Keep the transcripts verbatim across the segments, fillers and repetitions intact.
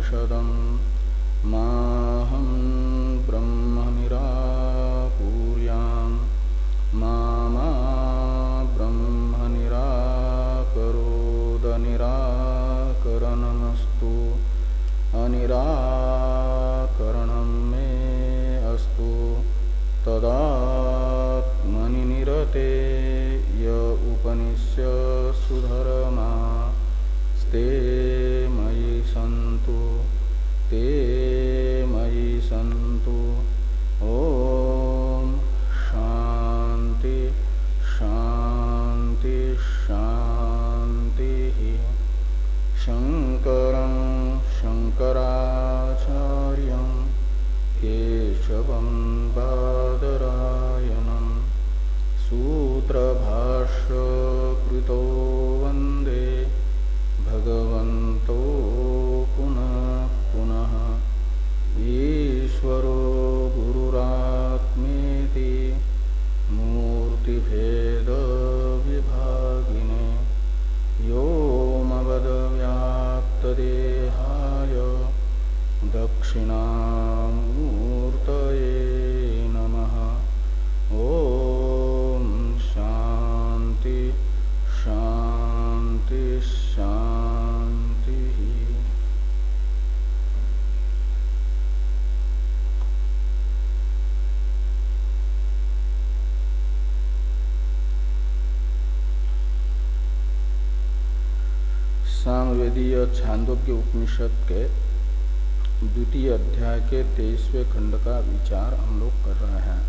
उपनिषदं माहं ब्रह्म निराकुर्यां मा मा ब्रह्म निराकरोद निराकरणमस्तु अनिराकरणं मे अस्तु तदात्मनि निरते य उपनिष्य सुधर्मा ते मयि सन्तु ते मयि सन्तु। ओम शांति शांति शांति। शंकरं शंकराचार्यं केशवं बादरायणं सूत्रभाष्य कृतो वन्दे भगवन्तो पुनः पुनः। ईश्वरो गुरुरात्मेति मूर्तिभेद विभागिने व्योमवद्व्याप्तदेहाय दक्षिणामूर्तये नमः। ओम शांति शांति शांति। सामवेदीय छांदोग्य उपनिषद के द्वितीय अध्याय के तेईसवें खंड का विचार हम लोग कर रहे हैं।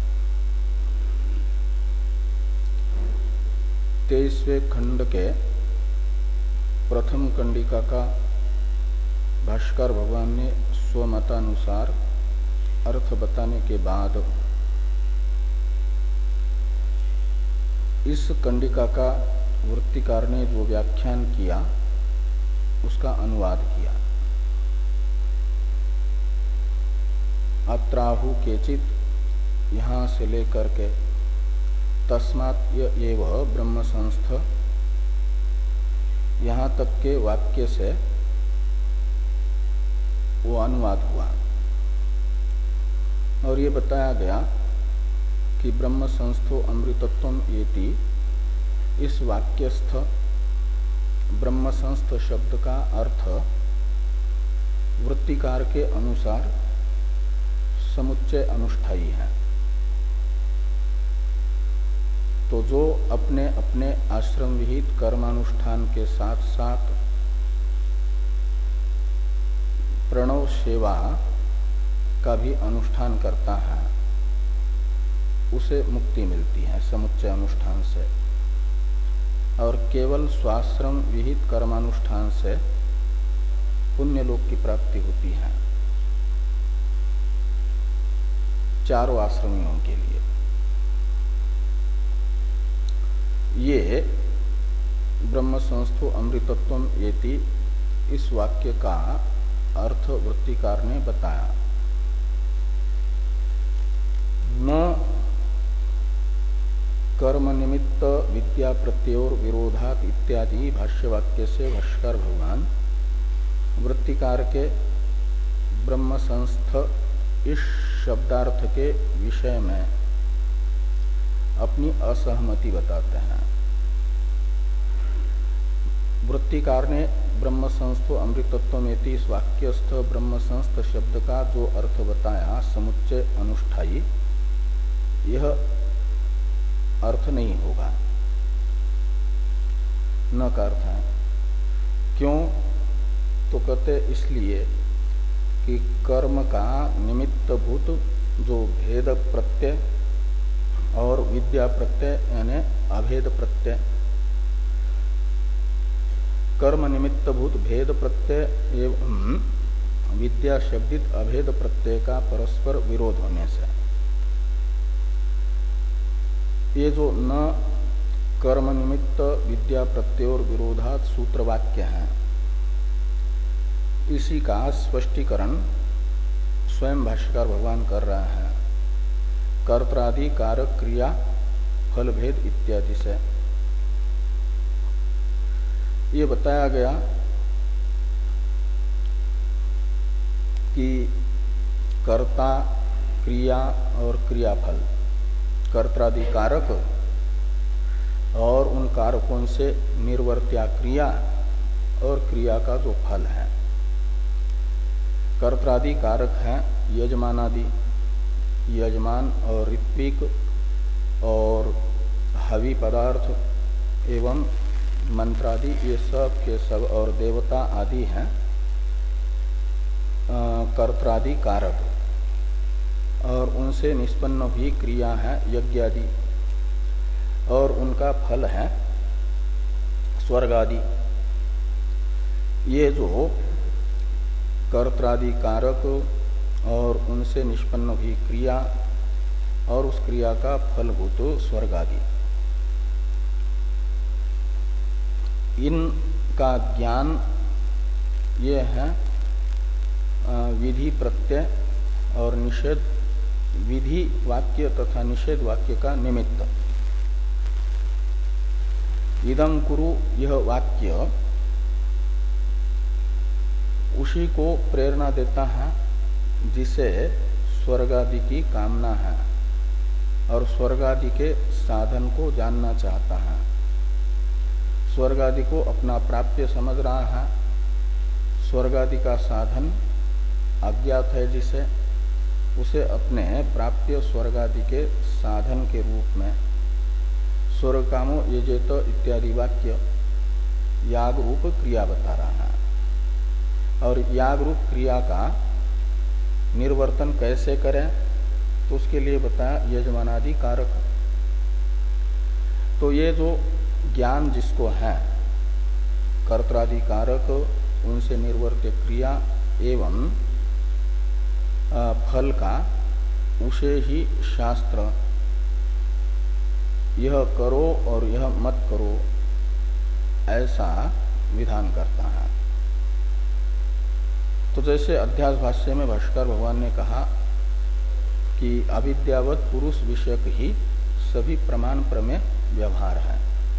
तेईसवें खंड के प्रथम कंडिका का भाष्कर भगवान ने स्वमतानुसार अर्थ बताने के बाद इस कंडिका का वृत्तिकार ने जो व्याख्यान किया उसका अनुवाद किया। अत्राहु केचित यहाँ से लेकर के तस्मात् एव ब्रह्म संस्थ यहाँ तक के वाक्य से वो अनुवाद हुआ और ये बताया गया कि ब्रह्म संस्थो अमृतत्वम येति इस वाक्यस्थ ब्रह्म संस्थ शब्द का अर्थ वृत्तिकार के अनुसार समुच्चय अनुष्ठायी है। तो जो अपने अपने आश्रम विहित कर्मानुष्ठान के साथ साथ प्रणव सेवा का भी अनुष्ठान करता है उसे मुक्ति मिलती है समुच्चय अनुष्ठान से, और केवल स्वाश्रम विहित कर्मानुष्ठान से पुण्य लोक की प्राप्ति होती है चारों आश्रमियों के लिए। ये ब्रह्म संस्थो अमृतत्वम येति इस वाक्य का अर्थ वृत्तिकार ने बताया। न कर्म निमित्त विद्या प्रत्योर विरोधात इत्यादि भाष्यवाक्य से भाष्कर भगवान वृत्तिकार के ब्रह्म संस्थ इस शब्दार्थ के विषय में अपनी असहमति बताते हैं। वृत्तिकार ने ब्रह्म संस्थो अमृतत्वमेति इस वाक्यस्थ ब्रह्म संस्थ शब्द का जो अर्थ बताया समुच्चय अनुष्ठायी, यह अर्थ नहीं होगा, न का अर्थ है। क्यों? तो कहते इसलिए कि कर्म का निमित्तभूत जो भेद प्रत्यय और विद्या प्रत्यय यानी अभेद प्रत्यय, कर्म निमित्तभूत भेद प्रत्यय एवं विद्या शब्दित अभेद प्रत्यय का परस्पर विरोध होने से ये जो न कर्म निमित्त विद्या प्रत्ययोर विरोधात सूत्र वाक्य है, इसी का स्पष्टीकरण स्वयं भाष्यकार भगवान कर रहे हैं कर्त्रादि कारक क्रिया फल भेद इत्यादि से। ये बताया गया कि कर्ता, क्रिया और क्रियाफल, कर्त्रादि कारक और उन कारकों से निर्वर्त्या क्रिया और क्रिया का जो फल है। कर्त्रादि कारक है यजमानादि, यजमान और ऋत्विक और हवि पदार्थ एवं मंत्रादि, ये सब के सब और देवता आदि हैं कर्त्रादि कारक, और उनसे निष्पन्न हुई क्रिया है यज्ञ आदि, और उनका फल है स्वर्ग आदि। ये जो कर्त्रादि कारक और उनसे निष्पन्न हुई क्रिया और उस क्रिया का फलभूत स्वर्ग आदि, इनका ज्ञान ये है विधि प्रत्यय और निषेध, विधि वाक्य तथा निषेध वाक्य का निमित्त। इदं कुरु यह वाक्य उसी को प्रेरणा देता है जिसे स्वर्ग आदि की कामना है और स्वर्ग आदि के साधन को जानना चाहता है। स्वर्ग आदि को अपना प्राप्य समझ रहा है, स्वर्ग आदि का साधन अज्ञात है जिसे, उसे अपने प्राप्य स्वर्ग आदि के साधन के रूप में स्वर्ग कामो यजेत इत्यादि वाक्य याग रूप क्रिया बता रहा है। और याग रूप क्रिया का निर्वर्तन कैसे करें, तो उसके लिए बताया यजमानादि कारक। तो ये जो ज्ञान जिसको है कर्त्रादि कारक, उनसे निर्वर्त्य क्रिया एवं फल का, उसे ही शास्त्र यह करो और यह मत करो ऐसा विधान करता है। तो जैसे अध्यास भाष्य में भाष्कर भगवान ने कहा कि अविद्यावत पुरुष विषयक ही सभी प्रमाण प्रमेय व्यवहार है,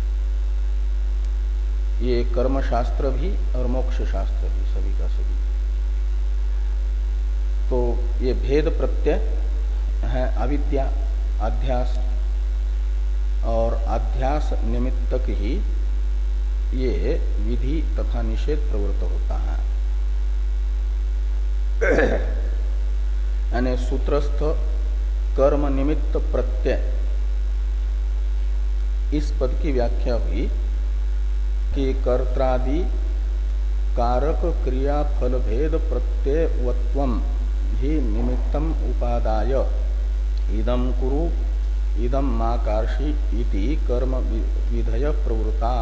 ये कर्म शास्त्र भी और मोक्ष शास्त्र भी, सभी का सभी। तो ये भेद प्रत्यय है अविद्या, अध्यास, और अध्यास निमित्तक ही ये विधि तथा निषेध प्रवृत्त होता है। यानी सूत्रस्थ कर्म निमित्त प्रत्यय, इस पद की व्याख्या हुई कि कर्त्रादि कारक क्रिया फल भेद प्रत्ययवत्वम ही निमित्तम उपादाय इदं कुरु इदं मा कार्षि इति कर्म विधय प्रवृत्ता।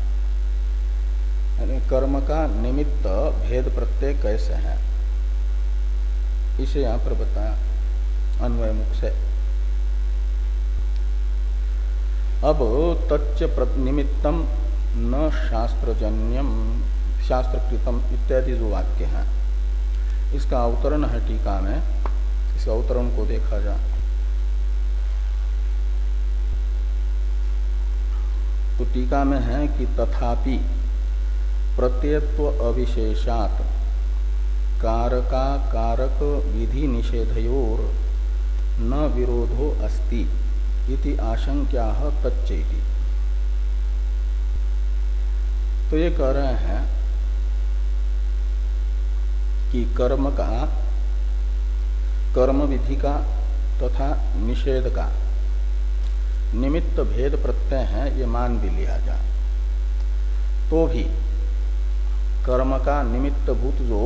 यानी कर्म का निमित्त भेद प्रत्यय कैसे है, इसे यहां पर बताया अन्वय मुख से। अब तच्च निमित्तम न शास्त्रजन्यम शास्त्रकृतम इत्यादि जो वाक्य हैं, इसका अवतरण है टीका में, इस अवतरण को देखा जाए तो टीका में है कि तथापि प्रत्ययत्व अविशेषात् कारका कारक विधि निषेधयोर न विरोधो अस्ति इति आशंक्याः तच्चेति। तो ये कह रहे हैं कि कर्म का, कर्म विधि का तथा निषेध का निमित्त भेद प्रत्यय है, ये मान भी लिया जाए, तो भी कर्म का निमित्त भूत जो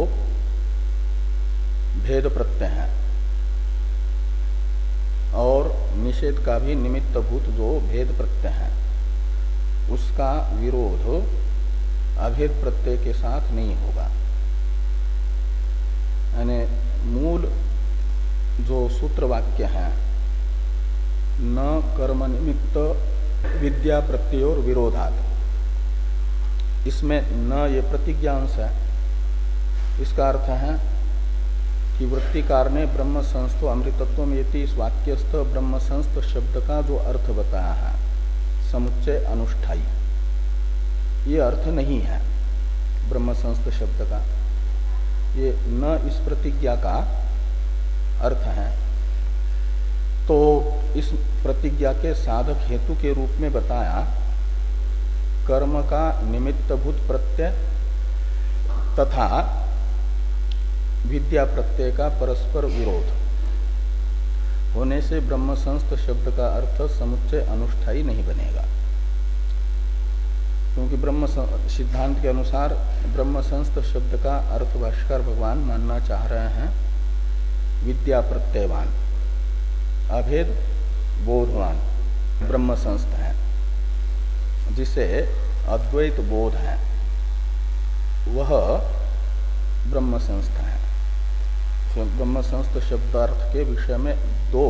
भेद प्रत्यय है और निषेध का भी निमित्त भूत जो भेद प्रत्यय है, उसका विरोध अभेद प्रत्यय के साथ नहीं होगा। यानी मूल जो सूत्र वाक्य है, न कर्म निमित्त विद्या प्रत्ययोर विरोधात्, इसमें न ये प्रतिज्ञा अंश है। इसका अर्थ है कि वृत्तिकार ने ब्रह्म संस्थो अमृतत्वम येति इस वाक्यस्थ ब्रह्म संस्थ शब्द का जो अर्थ बताया है, समुच्चय अनुष्ठाई, ये अर्थ नहीं है ब्रह्म संस्थ शब्द का। ये न इस प्रतिज्ञा का अर्थ है। तो इस प्रतिज्ञा के साधक हेतु के रूप में बताया कर्म का निमित्तभूत प्रत्यय तथा विद्या प्रत्यय का परस्पर विरोध होने से ब्रह्म संस्थ शब्द का अर्थ समुच्चय अनुष्ठायी नहीं बनेगा, क्योंकि ब्रह्म सिद्धांत के अनुसार ब्रह्म संस्थ शब्द का अर्थ भाष्यकार भगवान मानना चाह रहे हैं विद्या प्रत्ययवान, अभेद बोधवान ब्रह्म संस्थ है, जिसे अद्वैत बोध है, वह ब्रह्म संस्थ है। ब्रह्म संस्थ शब्दार्थ के विषय में दो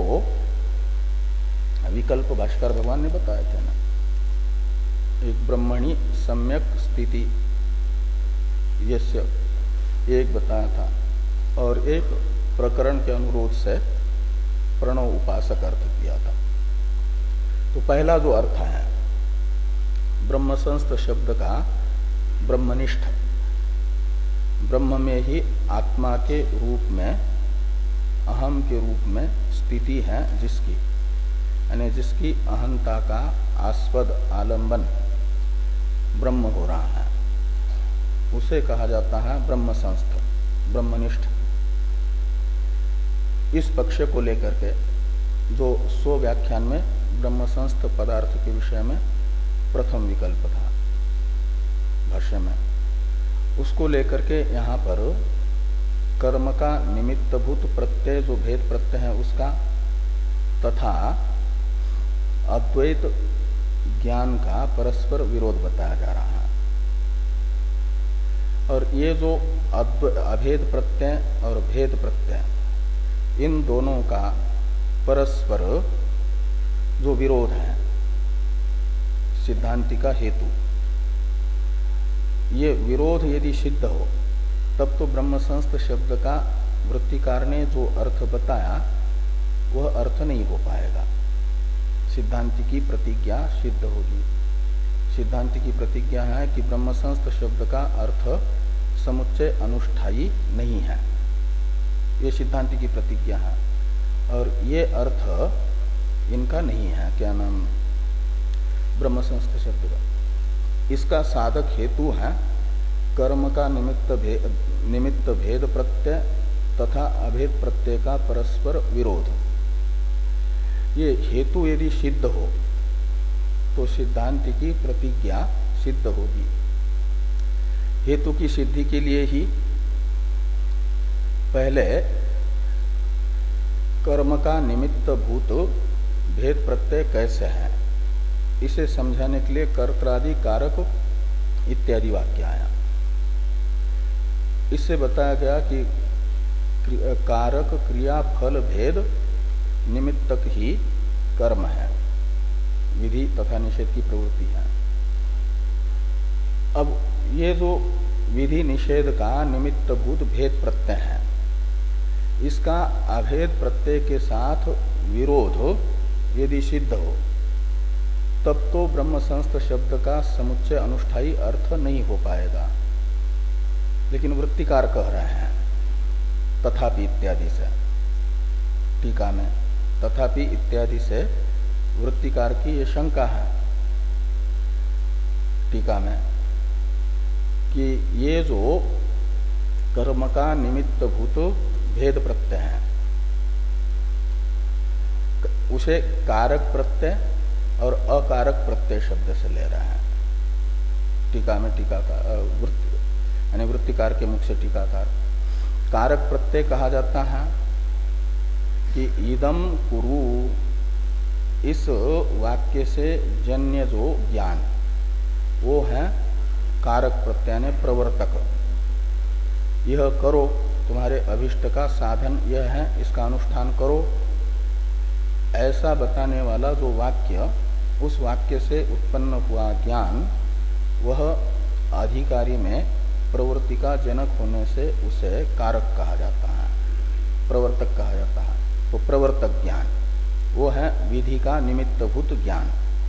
विकल्प भाष्यकार भगवान ने बताए थे ना, एक ब्रह्मणि सम्यक स्थिति यस्य एक बताया था और एक प्रकरण के अनुरोध से प्रणव उपासक अर्थ किया था। तो पहला जो अर्थ है ब्रह्म संस्थ शब्द का ब्रह्मनिष्ठ, ब्रह्म में ही आत्मा के रूप में अहम के रूप में स्थिति है जिसकी, यानी जिसकी अहंता का आस्पद आलंबन ब्रह्म हो रहा है, उसे कहा जाता है ब्रह्म संस्थ ब्रह्मनिष्ठ। इस पक्ष को लेकर के जो सो व्याख्यान में ब्रह्म संस्थ पदार्थ के विषय में प्रथम विकल्प था भाष्य में, उसको लेकर के यहाँ पर कर्म का निमित्तभूत प्रत्यय जो भेद प्रत्यय है उसका तथा अद्वैत ज्ञान का परस्पर विरोध बताया जा रहा है। और ये जो अभेद प्रत्यय और भेद प्रत्यय इन दोनों का परस्पर जो विरोध है सिद्धांति का हेतु, ये विरोध यदि सिद्ध हो तब तो ब्रह्म संस्थ शब्द का वृत्तिकार ने जो अर्थ बताया वह अर्थ नहीं हो पाएगा, सिद्धांति की प्रतिज्ञा सिद्ध होगी। सिद्धांति की प्रतिज्ञा है कि ब्रह्म संस्थ शब्द का अर्थ समुच्चय अनुष्ठायी नहीं है, ये सिद्धांति की प्रतिज्ञा है। और ये अर्थ इनका नहीं है, क्या नाम, ब्रह्म संस्थ शब्द का। इसका साधक हेतु है कर्म का निमित्त भेद निमित्त भेद प्रत्यय तथा अभेद प्रत्यय का परस्पर विरोध। ये हेतु यदि सिद्ध हो तो सिद्धांति की प्रतिज्ञा सिद्ध होगी। हेतु की सिद्धि के लिए ही पहले कर्म का निमित्त भूत भेद प्रत्यय कैसे है इसे समझाने के लिए कर्त्रादि कारक इत्यादि वाक्य आया। इससे बताया गया कि कारक क्रिया फल भेद निमित्तक ही कर्म है, विधि तथा निषेध की प्रवृत्ति है। अब ये जो विधि निषेध का निमित्तभूत भेद प्रत्यय है, इसका अभेद प्रत्यय के साथ विरोध यदि सिद्ध हो तब तो ब्रह्म संस्थ शब्द का समुच्चय अनुष्ठायी अर्थ नहीं हो पाएगा। लेकिन वृत्तिकार कह रहे हैं तथापि इत्यादि से, टीका में तथापि इत्यादि से वृत्तिकार की ये शंका है टीका में कि ये जो कर्म का निमित्त भूत भेद प्रत्यय है उसे कारक प्रत्यय और अकारक प्रत्यय शब्द से ले रहा है। टीका में टीका का वृत्ति यानी वृत्तिकार के मुख से टीकाकार कारक प्रत्यय कहा जाता है कि इदम कुरु, इस वाक्य से जन्य जो ज्ञान वो है कारक प्रत्यय ने प्रवर्तक। यह करो, तुम्हारे अभिष्ट का साधन यह है, इसका अनुष्ठान करो, ऐसा बताने वाला जो वाक्य, उस वाक्य से उत्पन्न हुआ ज्ञान वह अधिकारी में प्रवृत्ति का जनक होने से उसे कारक कहा जाता है, प्रवर्तक कहा जाता है। तो प्रवर्तक ज्ञान वो है विधि का निमित्तभूत ज्ञान।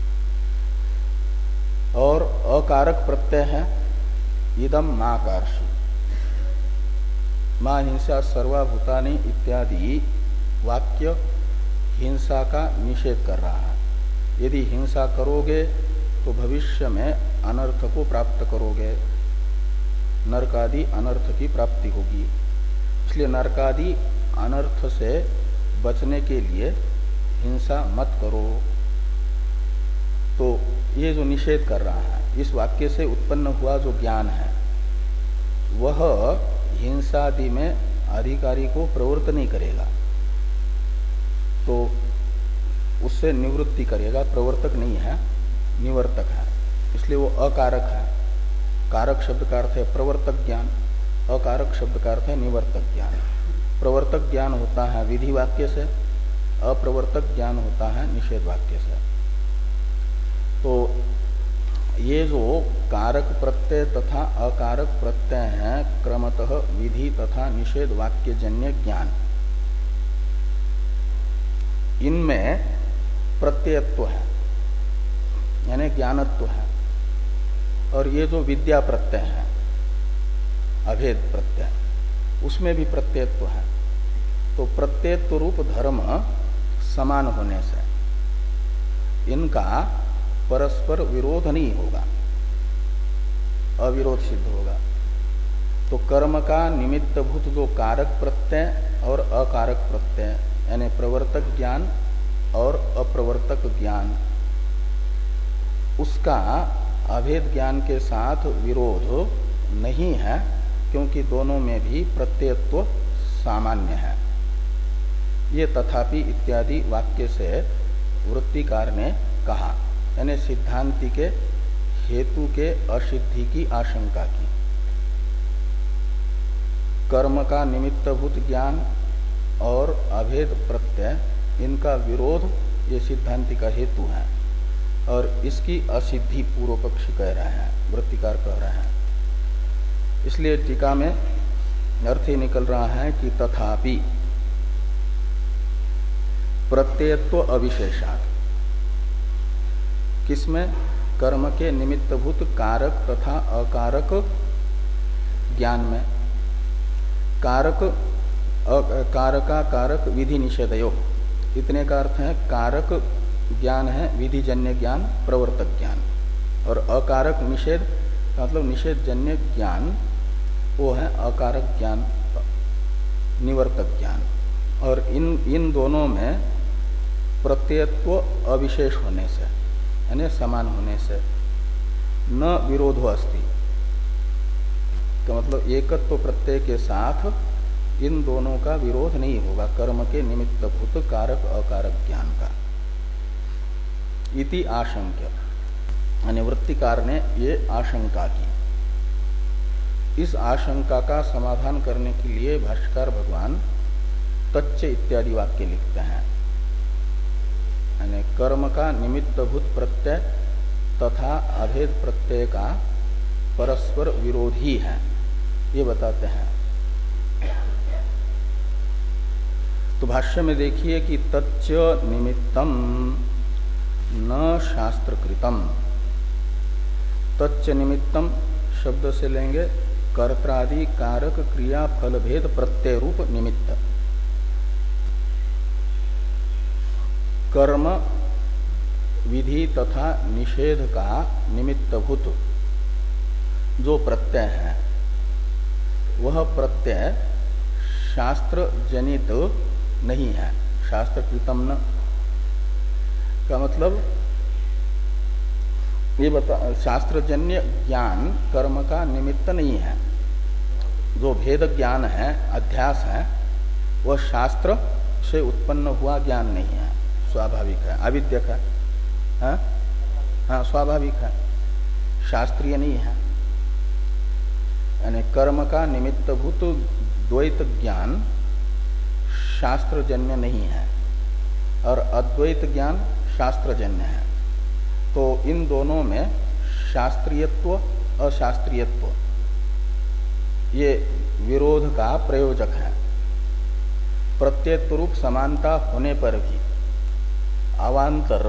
और अकारक प्रत्यय है इदम माकर्षि, मां हिंसा सर्वभूतानि इत्यादि वाक्य हिंसा का निषेध कर रहा है। यदि हिंसा करोगे तो भविष्य में अनर्थ को प्राप्त करोगे, नरकादि अनर्थ की प्राप्ति होगी। इसलिए नरकादि अनर्थ से बचने के लिए हिंसा मत करो। तो ये जो निषेध कर रहा है, इस वाक्य से उत्पन्न हुआ जो ज्ञान है वह हिंसादि में अधिकारी को प्रवृत्त नहीं करेगा, तो उससे निवृत्ति करेगा, प्रवर्तक नहीं है, निवर्तक है। इसलिए वो अकारक है। कारक शब्द का अर्थ है प्रवर्तक ज्ञान, अकारक शब्द का अर्थ है निवर्तक ज्ञान। प्रवर्तक ज्ञान होता है विधि वाक्य से, अप्रवर्तक ज्ञान होता है निषेध वाक्य से। तो ये जो कारक प्रत्यय तथा अकारक प्रत्यय हैं क्रमतः विधि तथा निषेध वाक्य जन्य ज्ञान, इनमें प्रत्ययत्व है यानी ज्ञानत्व है। और ये जो विद्या प्रत्यय है अभेद प्रत्यय, उसमें भी प्रत्ययत्व है। तो प्रत्ययत्व रूप धर्म समान होने से इनका परस्पर विरोध नहीं होगा, अविरोध सिद्ध होगा। तो कर्म का निमित्तभूत जो कारक प्रत्यय और अकारक प्रत्यय यानी प्रवर्तक ज्ञान और अप्रवर्तक ज्ञान, उसका अभेद ज्ञान के साथ विरोध नहीं है, क्योंकि दोनों में भी प्रत्ययत्व सामान्य है। ये तथापि इत्यादि वाक्य से वृत्तिकार ने कहा, यानी सिद्धांति के हेतु के असिद्धि की आशंका की। कर्म का निमित्तभूत ज्ञान और अभेद प्रत्यय, इनका विरोध ये सिद्धांति का हेतु है और इसकी असिद्धि पूर्व पक्षी कह रहे हैं, वृत्तिकार कह रहे हैं। इसलिए टीका में अर्थ ही निकल रहा है कि तथापि प्रत्ययत्व अविशेषात्, किसमें? कर्म के निमित्तभूत कारक तथा अकारक ज्ञान में। कारक कारका कारक विधि निषेधयो, इतने का अर्थ है कारक ज्ञान है विधिजन्य ज्ञान, प्रवर्तक ज्ञान, और अकारक निषेध मतलब निषेध जन्य ज्ञान वो है अकारक ज्ञान, निवर्तक ज्ञान। और इन इन दोनों में प्रत्ययत्व अविशेष होने से यानी समान होने से न विरोधो अस्ति, तो मतलब एकत्व प्रत्यय के साथ इन दोनों का विरोध नहीं होगा, कर्म के निमित्तभूत कारक अकारक ज्ञान का। इति आशंक्य, यानी वृत्तिकार ने ये आशंका की। इस आशंका का समाधान करने के लिए भाष्यकार भगवान तच्च इत्यादि वाक्य लिखते हैं, यानी कर्म का निमित्तभूत प्रत्यय तथा अभेद प्रत्यय का परस्पर विरोधी है, ये बताते हैं। तो भाष्य में देखिए कि तच्च निमित्तम न शास्त्रकृतम। तच्च निमित्तम शब्द से लेंगे कर्त्रादि कारक क्रिया फल भेद प्रत्यय रूप निमित्त। कर्म विधि तथा निषेध का निमित्तभूत जो प्रत्यय है वह प्रत्यय शास्त्र जनित नहीं है, शास्त्र कृतम न का मतलब ये बता, शास्त्रजन्य ज्ञान कर्म का निमित्त नहीं है। जो भेद ज्ञान है, अध्यास है, वह शास्त्र से उत्पन्न हुआ ज्ञान नहीं है, स्वाभाविक है, अविद्यक है, हाँ हाँ स्वाभाविक है, शास्त्रीय नहीं है। यानी कर्म का निमित्तभूत द्वैत ज्ञान शास्त्रजन्य नहीं है और अद्वैत ज्ञान शास्त्रजन्य है। तो इन दोनों में शास्त्रीयत्व अशास्त्रीयत्व ये विरोध का प्रयोजक है। प्रत्ययत्व रूप समानता होने पर भी अवान्तर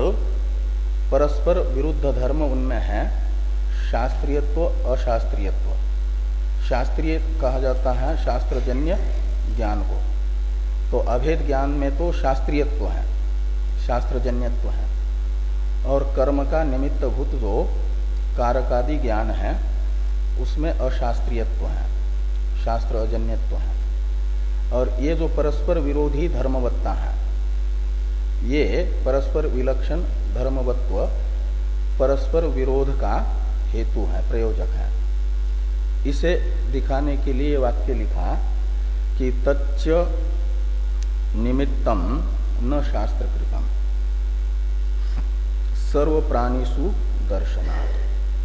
परस्पर विरुद्ध धर्म उनमें है, शास्त्रीयत्व अशास्त्रीयत्व। शास्त्रीय कहा जाता है शास्त्रजन्य ज्ञान को। तो अभेद ज्ञान में तो शास्त्रीयत्व है, शास्त्रजन्यत्व है, और कर्म का निमित्तभूत जो कारकादि ज्ञान है उसमें अशास्त्रीयत्व है, शास्त्र अजन्यत्व है। और ये जो परस्पर विरोधी धर्मवत्ता है, ये परस्पर विलक्षण धर्मवत्व परस्पर विरोध का हेतु है, प्रयोजक है। इसे दिखाने के लिए वाक्य लिखा कि तच्च निमित्तम न शास्त्रकृतम सर्व प्राणिषु दर्शनात्।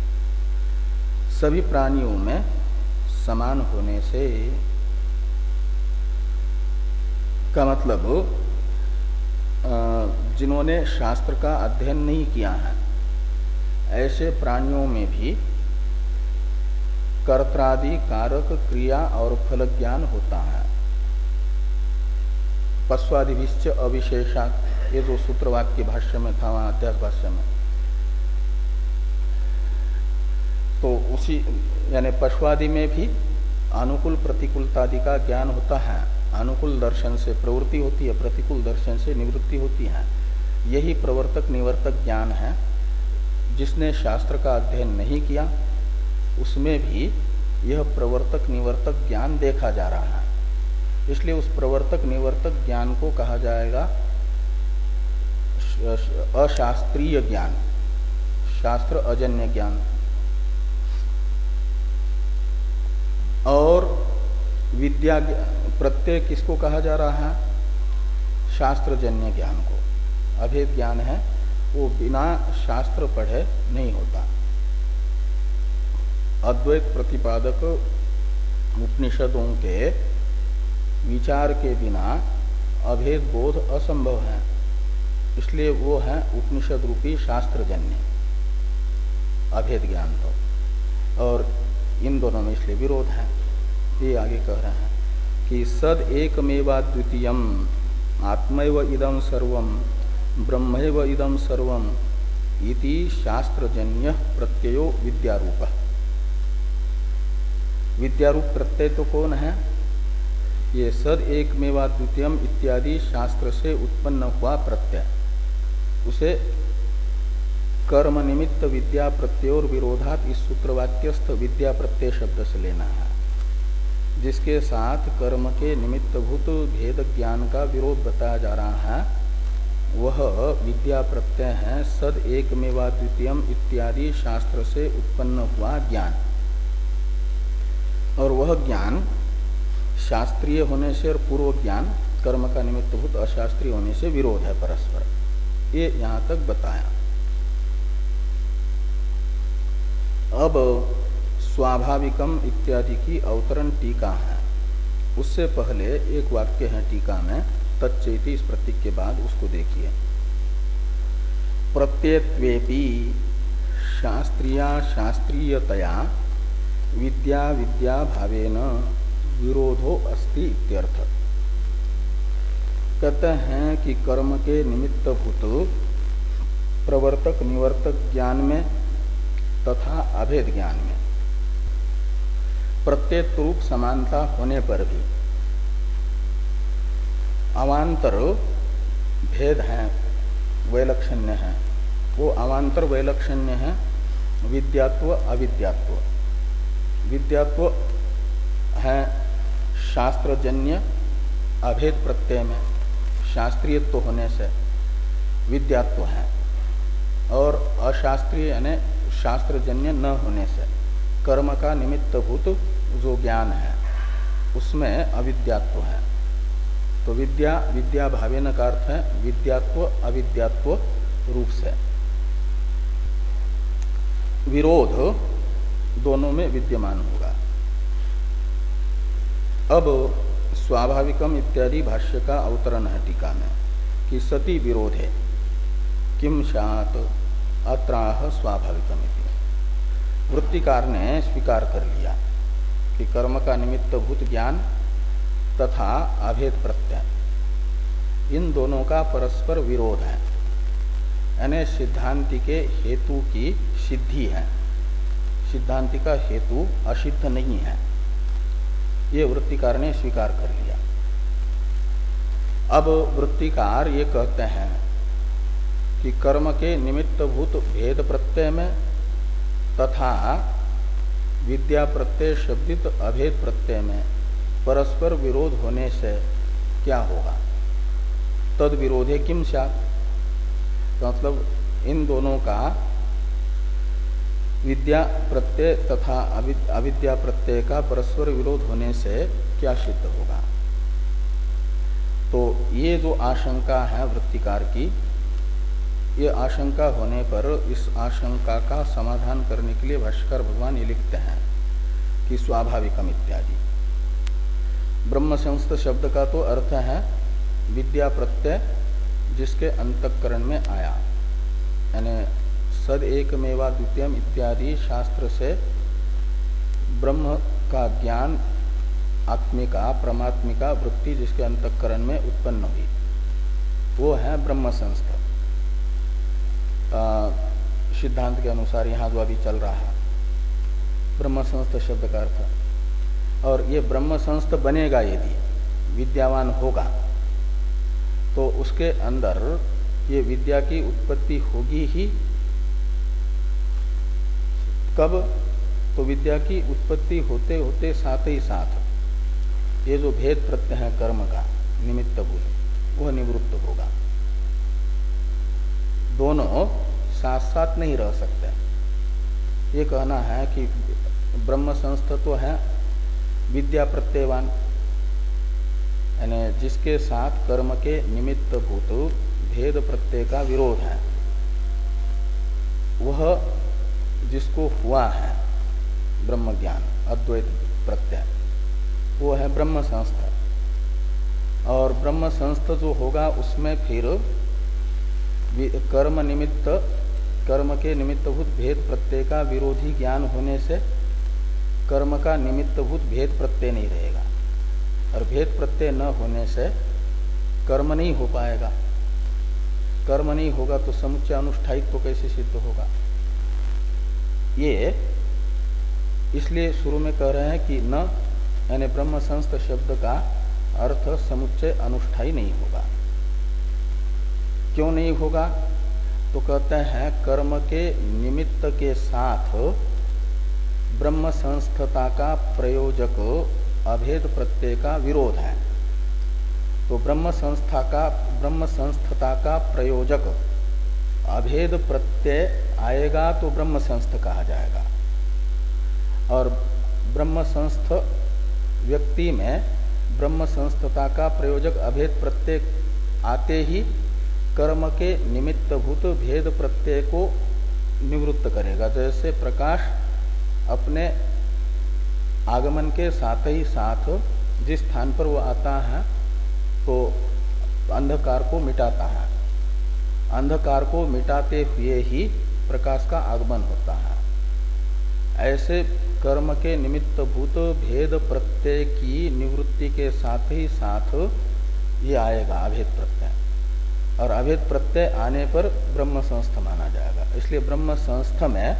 सभी प्राणियों में समान होने से का मतलब जिन्होंने शास्त्र का अध्ययन नहीं किया है ऐसे प्राणियों में भी कर्त्रादि कारक क्रिया और फल ज्ञान होता है। पश्वादिभिश्च अविशेषात्, ये जो सूत्रवाक्य भाष्य में था वहां अध्यास भाष्य में, तो उसी यानी पश्वादि में भी अनुकूल प्रतिकूलतादि का ज्ञान होता है। अनुकूल दर्शन से प्रवृत्ति होती है, प्रतिकूल दर्शन से निवृत्ति होती है। यही प्रवर्तक निवर्तक ज्ञान है। जिसने शास्त्र का अध्ययन नहीं किया उसमें भी यह प्रवर्तक निवर्तक ज्ञान देखा जा रहा है। इसलिए उस प्रवर्तक निवर्तक ज्ञान को कहा जाएगा अशास्त्रीय ज्ञान, शास्त्र अजन्य ज्ञान। और विद्या प्रत्यय किसको कहा जा रहा है? शास्त्रजन्य ज्ञान को। अभेद ज्ञान है वो बिना शास्त्र पढ़े नहीं होता। अद्वैत प्रतिपादक उपनिषदों के विचार के बिना अभेद बोध असंभव है। इसलिए वो है उपनिषद रूपी शास्त्रजन्य अभेद ज्ञान। तो और इन दोनों में इसलिए विरोध है। ये आगे कह रहे हैं कि सद एकमेवा द्वितीयम आत्मैव इदं सर्वम ब्रह्मैव इदं सर्वम इति शास्त्रजन्य प्रत्ययो विद्यारूप। विद्यारूप प्रत्यय तो कौन है? ये सद एकमेवा द्वितीयम इत्यादि शास्त्र से उत्पन्न हुआ प्रत्यय, उसे कर्म निमित्त विद्या प्रत्ययोर विरोधात इस सूत्रवाक्यस्थ विद्या प्रत्यय शब्द से लेना है, जिसके साथ कर्म के निमित्तभूत भेद ज्ञान का विरोध बताया जा रहा है। वह विद्या प्रत्यय है सद एकमेवा द्वितीयम इत्यादि शास्त्र से उत्पन्न हुआ ज्ञान। और वह ज्ञान शास्त्रीय होने से और पूर्व ज्ञान कर्म का निमित्तभूत अशास्त्रीय होने से विरोध है परस्पर। ये यहां तक बताया। अब स्वाभाविकम इत्यादि की अवतरण टीका है। उससे पहले एक वाक्य है टीका में, तच्चेति इस प्रतीक के बाद, उसको देखिए। प्रत्येत्वेपि शास्त्रीया शास्त्रीयतया विद्या विद्या भावेन विरोधो अस्ति इत्यर्थ। कहते हैं कि कर्म के निमित्तभूत प्रवर्तक निवर्तक ज्ञान में तथा अभेद ज्ञान में प्रत्येक रूप समानता होने पर भी अवान्तर भेद है, वैलक्षण्य है। वो अवान्तर वैलक्षण्य है विद्यात्व अविद्यात्व। विद्यात्व है शास्त्रजन्य अभेद प्रत्यय में शास्त्रीयत्व होने से विद्यात्व है, और अशास्त्रीय यानी शास्त्रजन्य न होने से कर्म का निमित्तभूत जो ज्ञान है उसमें अविद्यात्व है। तो विद्या विद्या भावेन का अर्थ है विद्यात्व अविद्यात्व रूप से। विरोध दोनों में विद्यमान होगा। अब स्वाभाविकम इत्यादि भाष्य का अवतरण है टीका में कि सति विरोधे किम शात अत्राह स्वाभाविकम इति। वृत्तिकार ने स्वीकार कर लिया कि कर्म का निमित्तभूत ज्ञान तथा अभेद प्रत्यय इन दोनों का परस्पर विरोध है, यानी सिद्धांति के हेतु की सिद्धि है। सिद्धांति का हेतु असिद्ध नहीं है, ये वृत्तिकार ने स्वीकार कर लिया। अब वृत्तिकार ये कहते हैं कि कर्म के निमित्तभूत भेद प्रत्यय में तथा विद्या प्रत्यय शब्दित अभेद प्रत्यय में परस्पर विरोध होने से क्या होगा? तद विरोधे किम स्यात्, मतलब इन दोनों का विद्या प्रत्यय तथा अविद्या प्रत्यय का परस्पर विरोध होने से क्या सिद्ध होगा? तो ये जो आशंका है वृत्तिकार की, ये आशंका होने पर इस आशंका का समाधान करने के लिए भाष्यकार भगवान ये लिखते हैं कि स्वाभाविकम इत्यादि। ब्रह्म संस्थ शब्द का तो अर्थ है विद्या प्रत्यय जिसके अंतःकरण में आया, यानी सद एकमेवा द्वितीयम इत्यादि शास्त्र से ब्रह्म का ज्ञान, आत्मिका परमात्मिका वृत्ति जिसके अंतःकरण में उत्पन्न हुई, वो है ब्रह्म संस्थ। सिद्धांत के अनुसार यहाँ जो अभी चल रहा है ब्रह्म संस्थ शब्द का अर्थ। और ये ब्रह्म संस्थ बनेगा यदि विद्यावान होगा तो उसके अंदर ये विद्या की उत्पत्ति होगी ही। कब? तो विद्या की उत्पत्ति होते होते साथ ही साथ ये जो भेद प्रत्यय है कर्म का निमित्तभूत वह निवृत्त होगा। दोनों साथ साथ नहीं रह सकते। ये कहना है कि ब्रह्म संस्थ तो है विद्या प्रत्ययवान, यानी जिसके साथ कर्म के निमित्त भूत भेद प्रत्यय का विरोध है, वह जिसको हुआ है ब्रह्म ज्ञान अद्वैत प्रत्यय, वो है ब्रह्म संस्थ। और ब्रह्म संस्थ जो होगा उसमें फिर कर्म निमित्त कर्म के निमित्तभूत भेद प्रत्यय का विरोधी ज्ञान होने से कर्म का निमित्तभूत भेद प्रत्यय नहीं रहेगा, और भेद प्रत्यय न होने से कर्म नहीं हो पाएगा। कर्म नहीं होगा तो समुच्चय अनुष्ठायित्व तो कैसे सिद्ध होगा? ये इसलिए शुरू में कह रहे हैं कि न, यानी ब्रह्म संस्थ शब्द का अर्थ समुच्चय अनुष्ठायी नहीं होगा। क्यों नहीं होगा? तो कहते हैं कर्म के निमित्त के साथ ब्रह्म संस्थता का प्रयोजक अभेद प्रत्यय का विरोध है। तो ब्रह्म संस्था का ब्रह्म संस्थता का प्रयोजक अभेद प्रत्यय आएगा तो ब्रह्म संस्थ कहा जाएगा। और ब्रह्म संस्थ व्यक्ति में ब्रह्म संस्थता का प्रयोजक अभेद प्रत्यय आते ही कर्म के निमित्तभूत भेद प्रत्यय को निवृत्त करेगा। जैसे प्रकाश अपने आगमन के साथ ही साथ जिस स्थान पर वो आता है तो अंधकार को मिटाता है, अंधकार को मिटाते हुए ही प्रकाश का आगमन होता है। ऐसे कर्म के निमित्तभूत भेद प्रत्यय की निवृत्ति के साथ ही साथ ये आएगा अभेद प्रत्यय, और अभेद प्रत्यय आने पर ब्रह्म संस्थ माना जाएगा। इसलिए ब्रह्म संस्थ में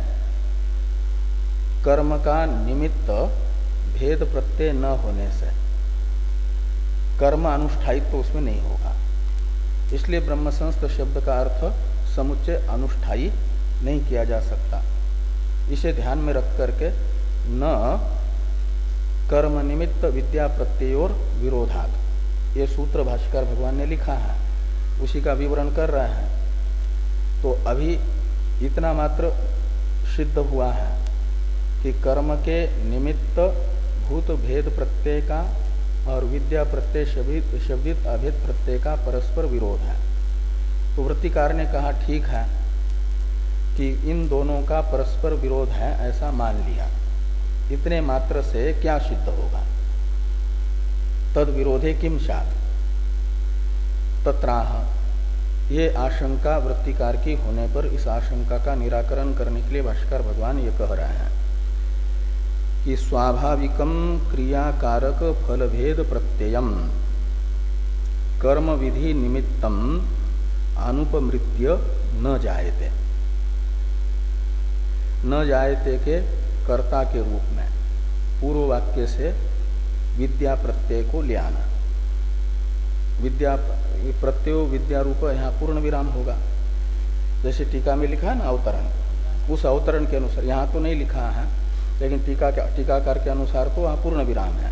कर्म का निमित्त भेद प्रत्यय न होने से कर्म अनुष्ठायित्व तो उसमें नहीं होगा। इसलिए ब्रह्म संस्थ शब्द का अर्थ समुच्चय अनुष्ठायी नहीं किया जा सकता। इसे ध्यान में रख करके न कर्म निमित्त विद्या प्रत्ययोर विरोधात्, ये सूत्र भाष्यकार भगवान ने लिखा है, उसी का विवरण कर रहे हैं। तो अभी इतना मात्र सिद्ध हुआ है कि कर्म के निमित्त भूत भेद प्रत्यय का और विद्या प्रत्यय शब्दित शब्दित अभेद प्रत्यय का परस्पर विरोध है। तो वृत्तिकार ने कहा ठीक है कि इन दोनों का परस्पर विरोध है, ऐसा मान लिया। इतने मात्र से क्या सिद्ध होगा? तद विरोधे किम स्यात् तत्राह, ये आशंका वृत्तिकार की होने पर इस आशंका का निराकरण करने के लिए भाष्यकार भगवान ये कह रहे हैं कि स्वाभाविकम क्रियाकारक फलभेद प्रत्ययम कर्म विधि निमित्तम अनुपमृत्य न जायते। न जायते के कर्ता के रूप में पूर्व वाक्य से विद्या प्रत्यय को ले आना। विद्या प्रत्ययो विद्या रूप यहाँ पूर्ण विराम होगा, जैसे टीका में लिखा है ना अवतरण, उस अवतरण के अनुसार। यहाँ तो नहीं लिखा है, लेकिन टीका के टीकाकार के अनुसार तो वहाँ पूर्ण विराम है,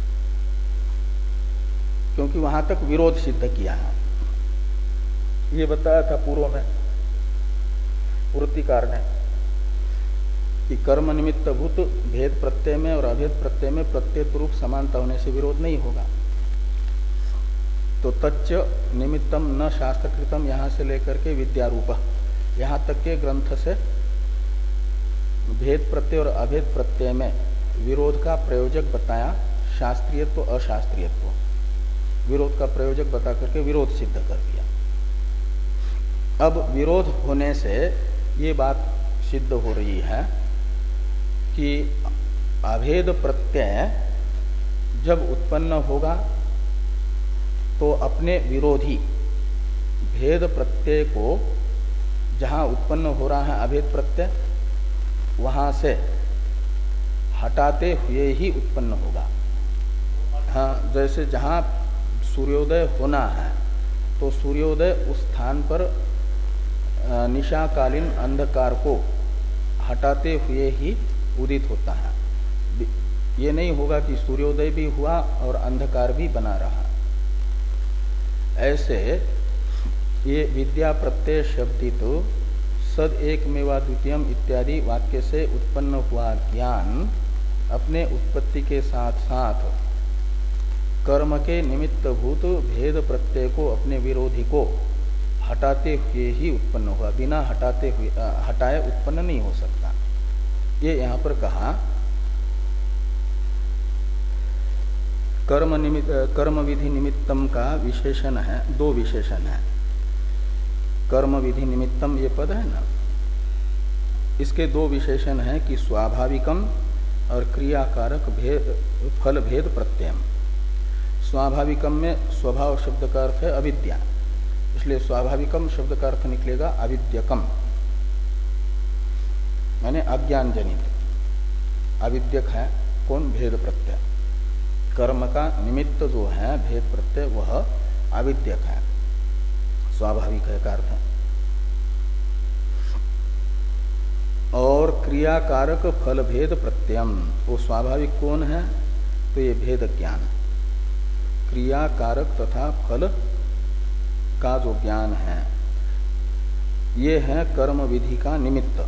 क्योंकि वहां तक विरोध सिद्ध किया है। ये बताया था पूर्व में वृत्तिकार ने कि कर्म निमित्त भूत भेद प्रत्यय में और अभेद प्रत्यय में प्रत्यय रूप समानता होने से विरोध नहीं होगा। तो तच्च निमित्तम न शास्त्रकृतम, यहां से लेकर के विद्यारूप यहां तक के ग्रंथ से भेद प्रत्यय और अभेद प्रत्यय में विरोध का प्रयोजक बताया, शास्त्रीयत्व अशास्त्रीयत्व, विरोध का प्रयोजक बता करके विरोध सिद्ध कर दिया। अब विरोध होने से ये बात सिद्ध हो रही है कि अभेद प्रत्यय जब उत्पन्न होगा तो अपने विरोधी भेद प्रत्यय को, जहां उत्पन्न हो रहा है अभेद प्रत्यय, वहां से हटाते हुए ही उत्पन्न होगा। हाँ, जैसे जहां सूर्योदय होना है तो सूर्योदय उस स्थान पर निशाकालीन अंधकार को हटाते हुए ही उदित होता है। ये नहीं होगा कि सूर्योदय भी हुआ और अंधकार भी बना रहा। ऐसे ये विद्या प्रत्यय शब्दित सद एक मेवा द्वितीयम इत्यादि वाक्य से उत्पन्न हुआ ज्ञान अपने उत्पत्ति के साथ साथ कर्म के निमित्त भूत भेद प्रत्यय को, अपने विरोधी को हटाते हुए ही उत्पन्न हुआ, बिना हटाते हुए हटाए उत्पन्न नहीं हो सकता। ये यहां पर कहा कर्म निमित्त, कर्म विधि निमित्तम का विशेषण है, दो विशेषण है। कर्म विधि निमित्तम ये पद है ना, इसके दो विशेषण है कि स्वाभाविकम और क्रियाकारक भेद फल भेद प्रत्ययम। स्वाभाविकम में स्वभाव शब्द का अर्थ है अविद्या, इसलिए स्वाभाविकम शब्द का अर्थ निकलेगा अविद्यकम, माने अज्ञान जनित। अविद्यक है कौन? भेद प्रत्यय। कर्म का निमित्त जो है भेद प्रत्यय वह अविद्यक है, स्वाभाविक है का अर्थ। और क्रियाकारक फल भेद प्रत्ययम, वो स्वाभाविक कौन है? तो ये भेद ज्ञान, क्रियाकारक तथा फल का जो ज्ञान है ये है कर्म विधि का निमित्त।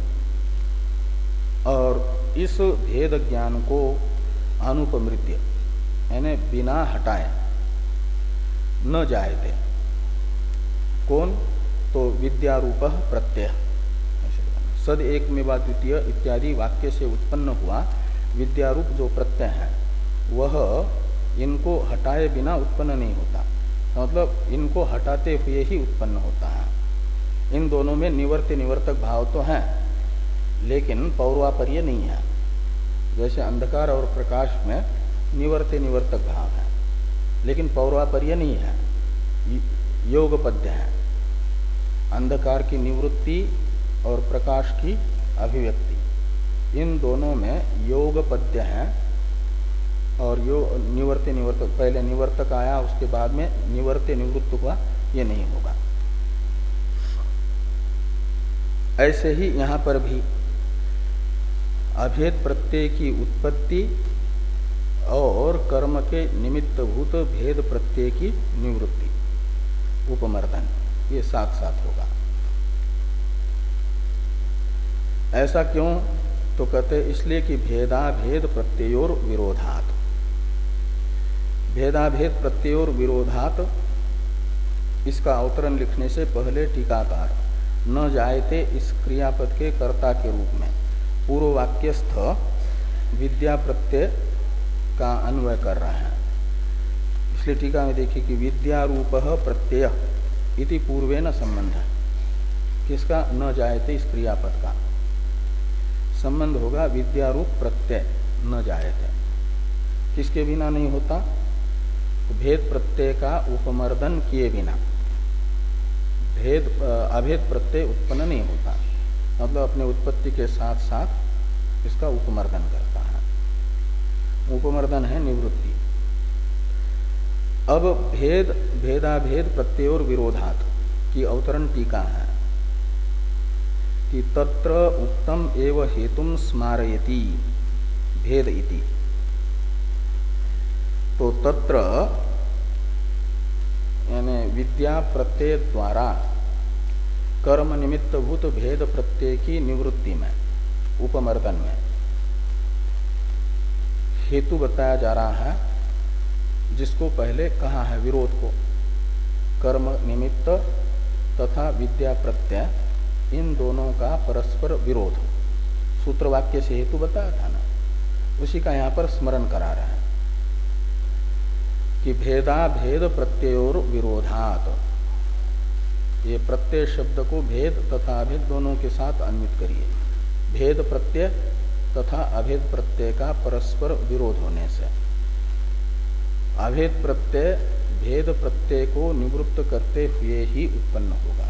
और इस भेद ज्ञान को अनुपमृत्य यानी बिना हटाए न जायते कौन? तो विद्यारूप प्रत्यय सद एक में वा द्वितीय इत्यादि वाक्य से उत्पन्न हुआ विद्यारूप जो प्रत्यय है वह इनको हटाए बिना उत्पन्न नहीं होता, मतलब इनको हटाते हुए ही उत्पन्न होता है। इन दोनों में निवर्त निवर्तक भाव तो है, लेकिन पौर्वापर्य नहीं है। जैसे अंधकार और प्रकाश में निवर्त निवर्तक भाव है, लेकिन पौर्वापर्य नहीं है, योगपद्य है। अंधकार की निवृत्ति और प्रकाश की अभिव्यक्ति, इन दोनों में योगपद्य है। और यो निवर्त निवर्तक, पहले निवर्तक आया उसके बाद में निवर्त निवृत्त हुआ, ये नहीं होगा। ऐसे ही यहां पर भी अभेद प्रत्यय की उत्पत्ति और कर्म के निमित्त भूत भेद प्रत्यय की निवृत्ति, उपमर्दन, ये साथ साथ होगा। ऐसा क्यों? तो कहते इसलिए कि भेदाभेद प्रत्ययोर विरोधात, भेदाभेद प्रत्ययोर विरोधात, इसका अवतरण लिखने से पहले टीकाकार न जायते इस क्रियापद के कर्ता के रूप में पूर्व वाक्यस्थ विद्या प्रत्यय का अन्वय कर रहा है। इसलिए टीका में देखिए कि विद्यारूप प्रत्यय इति पूर्वेन संबंध, किसका? न जायते इस क्रियापद का संबंध होगा विद्यारूप प्रत्यय न जायते, किसके बिना नहीं होता? तो भेद प्रत्यय का उपमर्दन किए बिना भेद अभेद प्रत्यय उत्पन्न नहीं होता, मतलब अपने उत्पत्ति के साथ साथ इसका उपमर्दन करता है। उपमर्दन है निवृत्ति, अब भेद भेदाभेद प्रत्ययोर विरोधात की अवतरण टीका है कि तत्र उक्तम एव हेतुम स्मारयति भेद इति। तो तत्र यानी विद्या प्रत्यय द्वारा कर्म निमित्तभूत भेद प्रत्यय की निवृत्ति में उपमर्दन में हेतु बताया जा रहा है, जिसको पहले कहा है विरोध को। कर्म निमित्त तथा विद्या प्रत्यय इन दोनों का परस्पर विरोध सूत्र वाक्य से हेतु बताया था ना, उसी का यहाँ पर स्मरण करा रहे हैं कि भेदा भेद प्रत्ययोर विरोधात। ये प्रत्यय शब्द को भेद तथा अभेद दोनों के साथ अन्वित करिए। भेद प्रत्यय तथा अभेद प्रत्यय का परस्पर विरोध होने से अभेद प्रत्यय भेद प्रत्यय को निवृत्त करते हुए ही उत्पन्न होगा।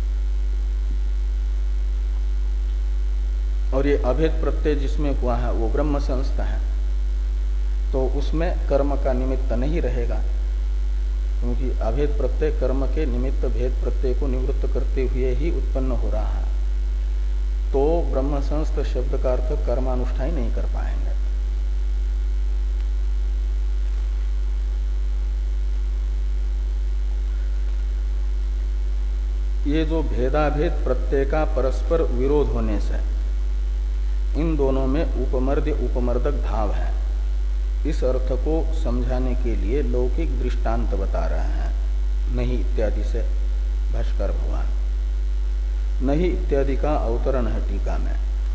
और ये अभेद प्रत्यय जिसमें हुआ है वो ब्रह्म संस्था है, तो उसमें कर्म का निमित्त नहीं रहेगा, क्योंकि अभेद प्रत्यय कर्म के निमित्त भेद प्रत्यय को निवृत्त करते हुए ही उत्पन्न हो रहा है। तो ब्रह्म संस्थ शब्द का अर्थ कर्मानुष्ठान नहीं कर पाएंगे। ये जो भेदाभेद प्रत्यय का परस्पर विरोध होने से इन दोनों में उपमर्द्य उपमर्दक भाव है, इस अर्थ को समझाने के लिए लौकिक दृष्टांत बता रहे हैं। नहीं इत्यादि से भाष्कर भगवान नहीं इत्यादि का अवतरण है टीका में।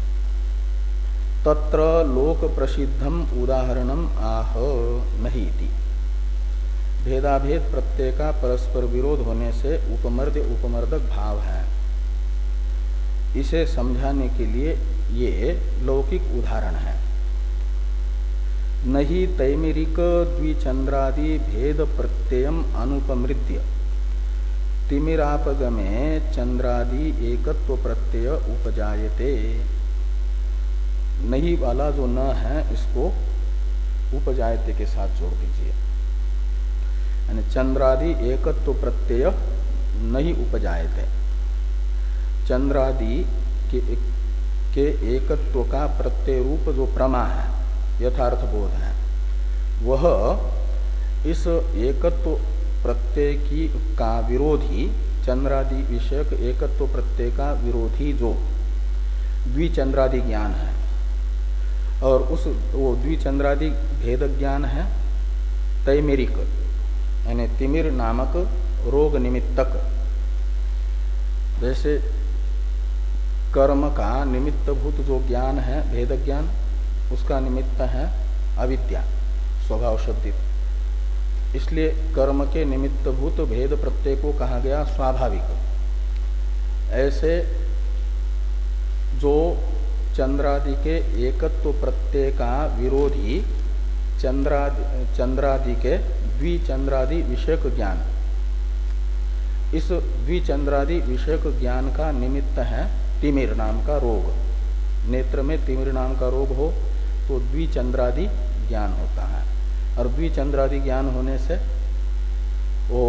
तत्र लोक प्रसिद्धम उदाहरणम आह नहीं इति। भेदाभेद प्रत्यय का परस्पर विरोध होने से उपमर्द्य उपमर्दक भाव है, इसे समझाने के लिए ये लौकिक उदाहरण है। नहीं तैमिरिक द्विचंद्रादि भेद प्रत्ययम अनुपमृत्य तिमिरापगमे चंद्रादि एकत्व प्रत्यय उपजायते। नहीं वाला जो न है इसको उपजायते के साथ जोड़ दीजिए, यानी चंद्रादि एकत्व प्रत्यय नहीं उपजायते। चंद्रादि के, के एकत्व का प्रत्यय रूप जो प्रमा है, यथार्थ बोध है, वह इस एकत्व प्रत्यय की का विरोधी चंद्रादि विषयक एकत्व प्रत्यय का विरोधी जो द्विचंद्रादि ज्ञान है, और उस वो द्विचंद्रादि भेद ज्ञान है तैमेरिक, यानी तिमिर नामक रोग निमित्तक। जैसे कर्म का निमित्तभूत जो ज्ञान है भेद ज्ञान, उसका निमित्त है अविद्या स्वभाव शब्दित, इसलिए कर्म के निमित्तभूत भेद प्रत्यय को कहा गया स्वाभाविक। ऐसे जो चंद्रादि के एकत्व प्रत्यय का विरोधी चंद्रादि चंद्रादि के द्विचंद्रादि विषयक ज्ञान, इस द्विचंद्रादि विषयक ज्ञान का निमित्त है तिमिर नाम का रोग। नेत्र में तिमिर नाम का रोग हो तो द्विचंद्रादि ज्ञान होता है, और द्विचंद्रादि ज्ञान होने से वो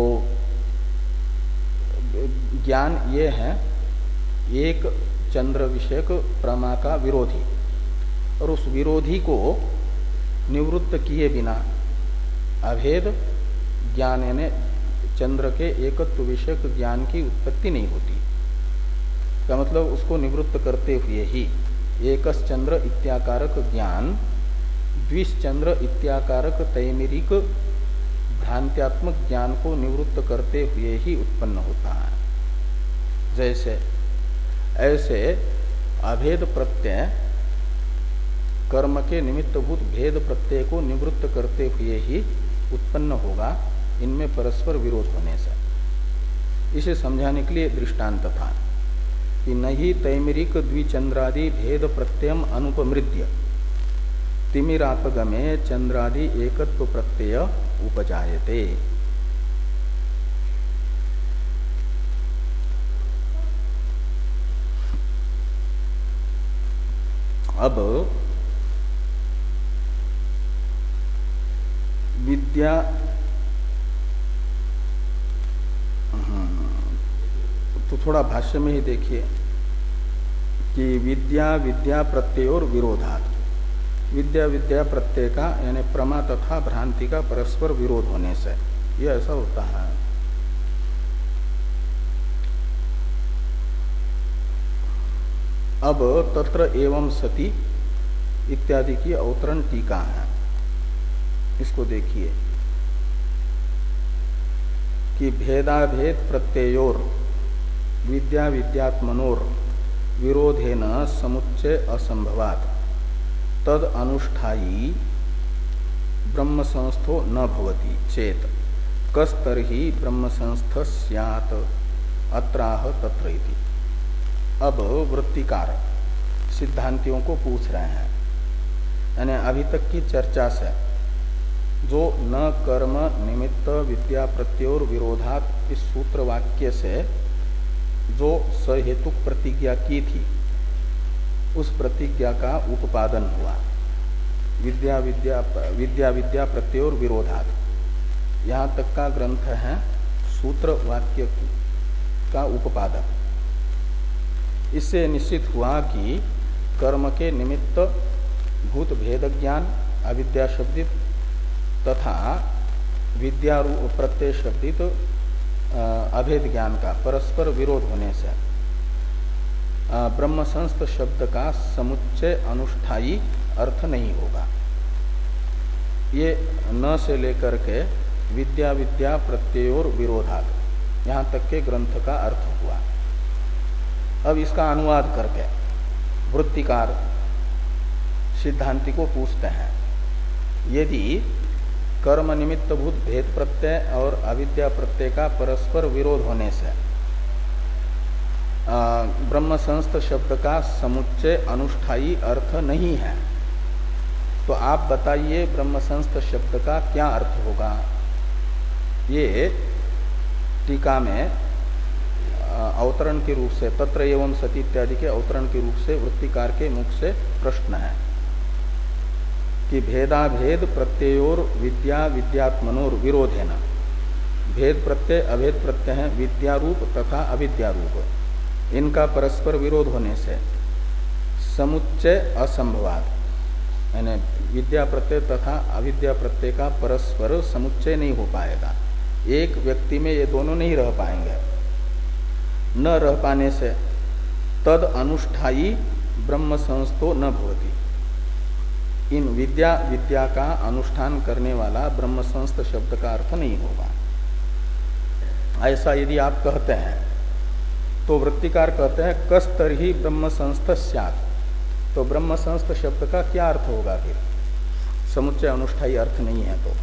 ज्ञान ये है एक चंद्र विषयक प्रमा का विरोधी, और उस विरोधी को निवृत्त किए बिना अभेद ज्ञान यानी चंद्र के एकत्व विषयक ज्ञान की उत्पत्ति नहीं होती। का मतलब उसको निवृत्त करते हुए ही एकस चंद्र इत्याकारक ज्ञान द्विश्चंद्र इत्याकारक तैमिरिक भ्रांत्यात्मक ज्ञान को निवृत्त करते हुए ही उत्पन्न होता है। जैसे ऐसे अभेद प्रत्यय कर्म के निमित्तभूत भेद प्रत्यय को निवृत्त करते हुए ही उत्पन्न होगा, इनमें परस्पर विरोध होने से। इसे समझाने के लिए दृष्टांत था कि नहीं तैमिरिक द्विचंद्रादि भेद प्रत्ययम अनुपमृत्य तिमिरापगमे चंद्रादि एकत्व प्रत्यय उपजायते। अब विद्या तो थोड़ा भाष्य में ही देखिए कि विद्या विद्या प्रत्यय और विरोधात्, विद्या विद्या प्रत्यय का यानी प्रमा तथा भ्रांति का परस्पर विरोध होने से यह ऐसा होता है। अब तत्र एवं सति इत्यादि की अवतरण टीका है, इसको देखिए कि भेदाभेद प्रत्ययोर विद्या विद्यात्मनोर विरोधेन समुच्चय असंभवात् तद अनुष्ठायी ब्रह्म संस्थो न भवति चेत कस्तर्हि ब्रह्म संस्थ स्यात् अत्राह तत्र इति। अब वृत्तिकार सिद्धांतियों को पूछ रहे हैं, यानी अभी तक की चर्चा से जो न कर्म निमित्त विद्या प्रत्योर विरोधात् इस सूत्र वाक्य से जो सहेतुक प्रतिज्ञा की थी उस प्रतिज्ञा का उपादन हुआ। विद्या विद्या विद्या विद्या प्रत्योर विरोधात् यहाँ तक का ग्रंथ है सूत्र वाक्य का उपादक। इससे निश्चित हुआ कि कर्म के निमित्त भूत भेद ज्ञान अविद्या शब्दित तथा विद्या प्रत्यय शब्दित अभेद ज्ञान का परस्पर विरोध होने से ब्रह्म संस्थ शब्द का समुच्चय अनुष्ठायी अर्थ नहीं होगा। ये न से लेकर के विद्या विद्या प्रत्ययोर विरोधात् यहाँ तक के ग्रंथ का अर्थ हुआ। अब इसका अनुवाद करके वृत्तिकार सिद्धांति को पूछते हैं, यदि कर्म निमित्त भूत भेद प्रत्यय और अविद्या प्रत्यय का परस्पर विरोध होने से ब्रह्म संस्थ शब्द का समुच्चय अनुष्ठायी अर्थ नहीं है, तो आप बताइए ब्रह्म संस्थ शब्द का क्या अर्थ होगा। ये टीका में अवतरण के रूप से तत्र एवं सति इत्यादि के अवतरण के रूप से वृत्तिकार के मुख से प्रश्न है कि भेदाभेद प्रत्ययोर विद्या विद्यात्मनोर विरोधेन, भेद प्रत्यय अभेद प्रत्यय है विद्या रूप तथा अविद्या रूप, इनका परस्पर विरोध होने से समुच्चय असंभवात्, यानी विद्या प्रत्यय तथा अविद्या प्रत्यय का परस्पर समुच्चय नहीं हो पाएगा। एक व्यक्ति में ये दोनों नहीं रह पाएंगे। न रह पाने से तद अनुष्ठायी ब्रह्म संस्थो न भवति, इन विद्या विद्या का अनुष्ठान करने वाला ब्रह्म संस्थ शब्द का अर्थ नहीं होगा। ऐसा यदि आप कहते हैं तो वृत्तिकार कहते हैं कस्तर्हि ब्रह्म संस्थ स्यात्, तो ब्रह्म संस्थ शब्द का क्या अर्थ होगा फिर, समुच्चय अनुष्ठायी अर्थ नहीं है तो।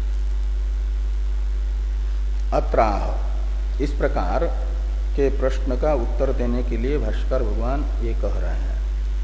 अत्राह, इस प्रकार के प्रश्न का उत्तर देने के लिए भाष्कर भगवान ये कह रहे हैं,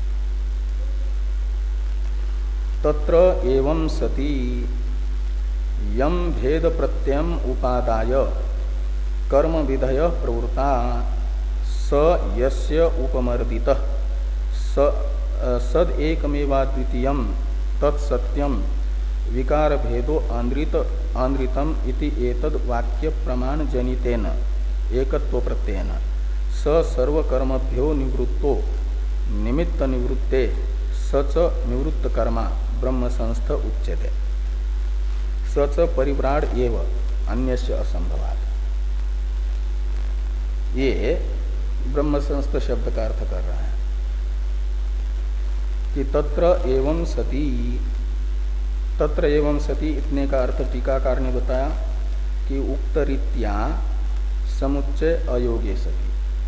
तत्र एवं सति यम भेद प्रत्ययम उपादाय कर्म विधय प्रवृत्ता स यस्य उपमर्दितः स सद एकमेवाद्वितीयं तत्सत्यम विकार भेदो आंद्रित आंद्रितम इति एतद् वाक्य प्रमाण जनितेन एकत्व प्रत्ययन स सर्वकर्मभ्यो निवृत्तो निमित्त निवृत्ते सच निवृत्त कर्मा ब्रह्म संस्थ उच्यते सच परिव्राड एव अन्यस्य असंभवात्। ये ब्रह्म संस्थ शब्द का अर्थ कर रहा है कि तत्र एवं सती, तत्र एवं सती इतने का अर्थ टीकाकार ने बताया कि उक्त रीत्या समुच्चय अयोग्य सती।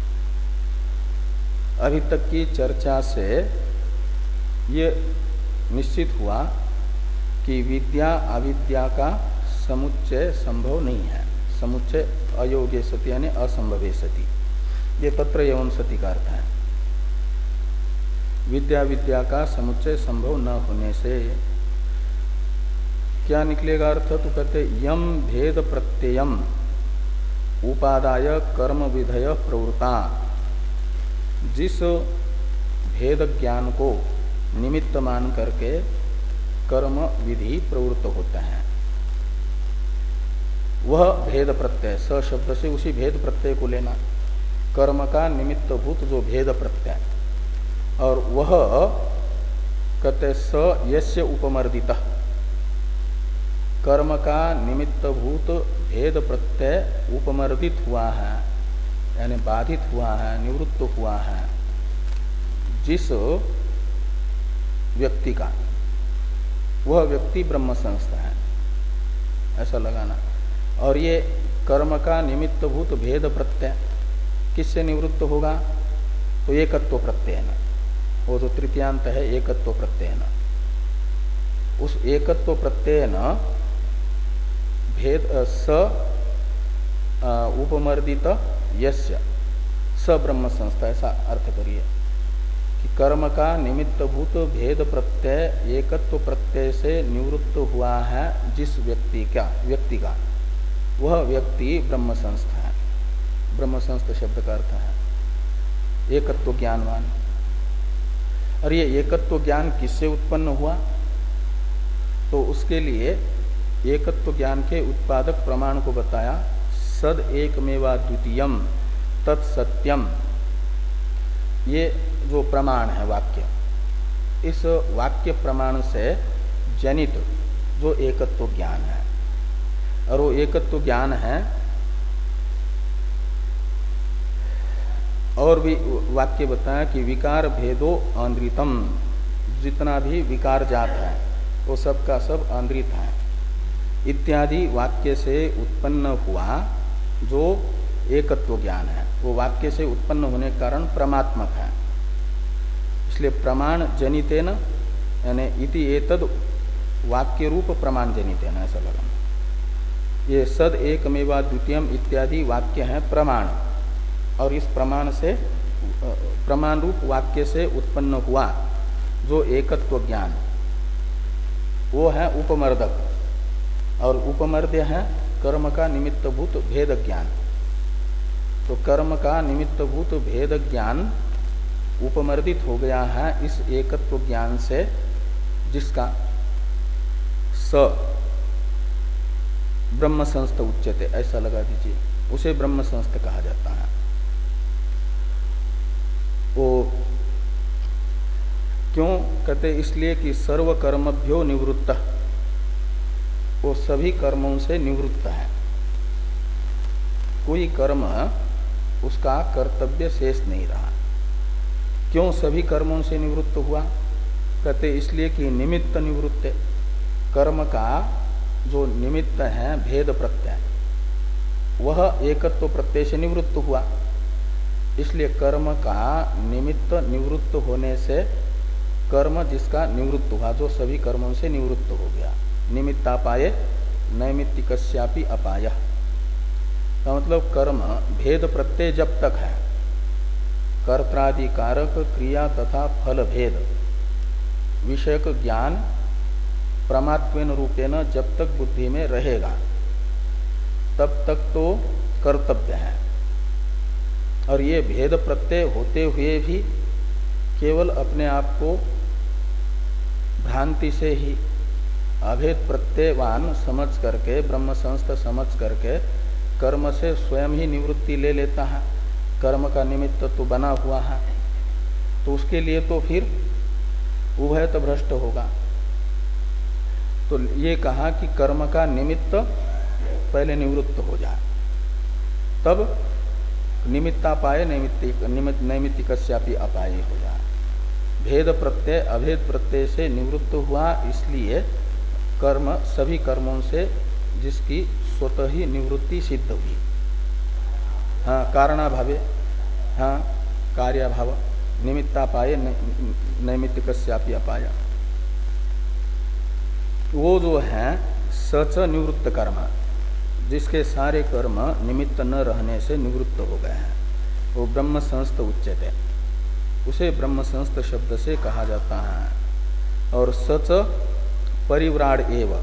अभी तक की चर्चा से ये निश्चित हुआ कि विद्या अविद्या का समुच्चय संभव नहीं है, समुच्चय अयोग्य सती यानी असंभव सती। ये तत्र एवं सती का अर्थ है। विद्या विद्या का समुच्चय संभव न होने से क्या निकलेगा अर्थ, तो कहते यम भेद प्रत्ययम उपादाय कर्म विधय प्रवृत्ता, जिस भेद ज्ञान को निमित्त मान करके कर्म विधि प्रवृत्त होते हैं, वह भेद प्रत्यय, स शब्द से उसी भेद प्रत्यय को लेना, कर्म का निमित्तभूत जो भेद प्रत्यय, और वह कहते स यस्य उपमर्दित, कर्म का निमित्तभूत भेद प्रत्यय उपमर्दित हुआ है, यानी बाधित हुआ है, निवृत्त हुआ है जिस व्यक्ति का, वह व्यक्ति ब्रह्म संस्थ है, ऐसा लगाना। और ये कर्म का निमित्तभूत भेद प्रत्यय किससे निवृत्त होगा? तो एकत्व प्रत्यय न, वो जो तृतीयांत है एकत्व प्रत्यय न, उस एकत्व प्रत्यय न भेद स उपमर्दित यस्य स ब्रह्म संस्था, ऐसा अर्थ करिए कि कर्म का निमित्तभूत भेद प्रत्यय एकत्व प्रत्यय से निवृत्त हुआ है जिस व्यक्ति का व्यक्ति का वह व्यक्ति ब्रह्म संस्था है। ब्रह्म संस्थ शब्द का अर्थ है एकत्व ज्ञानवान। और ये एकत्व ज्ञान किससे उत्पन्न हुआ? तो उसके लिए एकत्व ज्ञान के उत्पादक प्रमाण को बताया, सद एकमेवा द्वितीयम तत्सत्यम। ये जो प्रमाण है वाक्य, इस वाक्य प्रमाण से जनित जो एकत्व ज्ञान है, और वो एकत्व ज्ञान है, और भी वाक्य बताया कि विकार भेदो आंद्रितम, जितना भी विकार जात है वो सब का सब आंद्रित है इत्यादि वाक्य से उत्पन्न हुआ जो एकत्व ज्ञान है, वो वाक्य से उत्पन्न होने के कारण प्रमात्मक है। इसलिए प्रमाण जनितेन, यानी इति एतद वाक्य रूप प्रमाण जनितेन, ऐसा लगा। ये सद एकमेवा द्वितीयम इत्यादि वाक्य है प्रमाण, और इस प्रमाण से प्रमाण रूप वाक्य से उत्पन्न हुआ जो एकत्व ज्ञान, वो है उपमर्दक, और उपमर्द्य है कर्म का निमित्तभूत भेद ज्ञान। तो कर्म का निमित्तभूत भेद ज्ञान उपमर्दित हो गया है इस एकत्व ज्ञान से, जिसका स ब्रह्म संस्थ उच्यते, ऐसा लगा दीजिए, उसे ब्रह्म संस्थ कहा जाता है। वो क्यों कहते? इसलिए कि सर्व कर्मभ्यो निवृत्त, वो सभी कर्मों से निवृत्त है, कोई कर्म उसका कर्तव्य शेष नहीं रहा। क्यों सभी कर्मों से निवृत्त हुआ? कहते इसलिए कि निमित्त निवृत्त, कर्म का जो निमित्त है भेद प्रत्यय, वह एकत्व प्रत्यय से निवृत्त हुआ। इसलिए कर्म का निमित्त निवृत्त होने से कर्म जिसका निवृत्त हुआ, जो सभी कर्मों से निवृत्त हो गया, निमित्तापाये नैमित्तिकस्यापि अपाय का मतलब कर्म भेद प्रत्यय जब तक है, कर्त्रादिकारक क्रिया तथा फल भेद विषयक ज्ञान प्रमात्वेन रूपेण जब तक बुद्धि में रहेगा तब तक तो कर्तव्य है। और ये भेद प्रत्यय होते हुए भी केवल अपने आप को भ्रांति से ही अभेद प्रत्ययवान समझ करके, ब्रह्म संस्थ समझ करके कर्म से स्वयं ही निवृत्ति ले लेता है, कर्म का निमित्त तो बना हुआ है, तो उसके लिए तो फिर उभयत भ्रष्ट होगा। तो ये कहा कि कर्म का निमित्त पहले निवृत्त हो जाए, तब निमित्तापाय नैमित्तिक नैमित्तिकस्यापि अपाय हो जाए। भेद प्रत्यय अभेद प्रत्यय से निवृत्त हुआ, इसलिए कर्म सभी कर्मों से जिसकी स्वतः ही निवृत्ति सिद्ध हुई। हाँ, कारणाभावे, हाँ कार्याभाव, निमित्तापाय नैमित्तिकस्यापि अपाय, वो जो है सच निवृत्त कर्म, जिसके सारे कर्म निमित्त न रहने से निवृत्त हो गए हैं, वो ब्रह्म संस्थ उच्यते, उसे ब्रह्म संस्थ शब्द से कहा जाता है। और सच परिव्राड एव,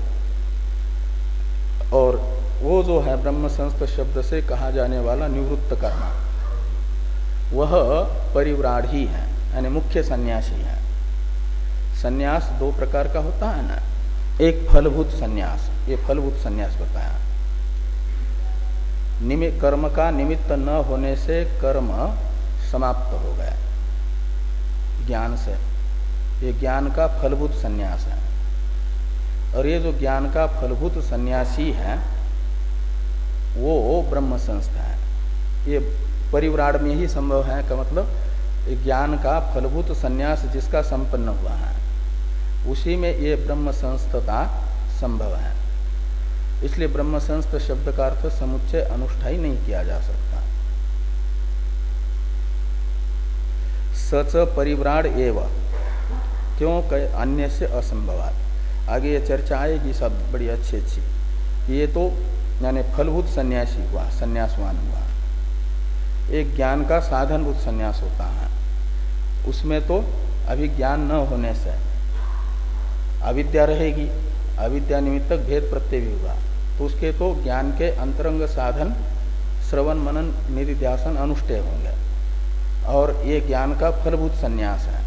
और वो जो है ब्रह्म संस्थ शब्द से कहा जाने वाला निवृत्त कर्म, वह परिव्राड ही है, यानी मुख्य सन्यासी है। सन्यास दो प्रकार का होता है ना, एक फलभूत सन्यास, ये फलभूत सन्यास बताया, निमित्त कर्म का निमित्त न होने से कर्म समाप्त हो गया ज्ञान से। ये ज्ञान का फलभूत संन्यास है। और ये जो ज्ञान का फलभूत सन्यासी है वो ब्रह्म संस्था है। ये परिव्राड में ही संभव है का मतलब ज्ञान का फलभूत संन्यास जिसका संपन्न हुआ है उसी में ये ब्रह्म संस्थता संभव है। इसलिए ब्रह्म संस्थ शब्द का अर्थ समुच्चय अनुष्ठाई नहीं किया जा सकता। सच परिव्राड एव क्यों कहे अन्य से असंभवात। आगे ये चर्चा आएगी सब बड़ी अच्छी अच्छी कि ये तो यानी फलभूत सन्यासी हुआ, सन्यासवान हुआ। एक ज्ञान का साधनभूत सन्यास होता है, उसमें तो अभी ज्ञान न होने से अविद्या रहेगी, अविद्या निमित्तक भेद प्रत्यय भी हुआ, तो उसके तो ज्ञान के अंतरंग साधन श्रवण मनन निधिध्यासन अनुष्ठेय होंगे। और ये ज्ञान का फलभूत सन्यास है।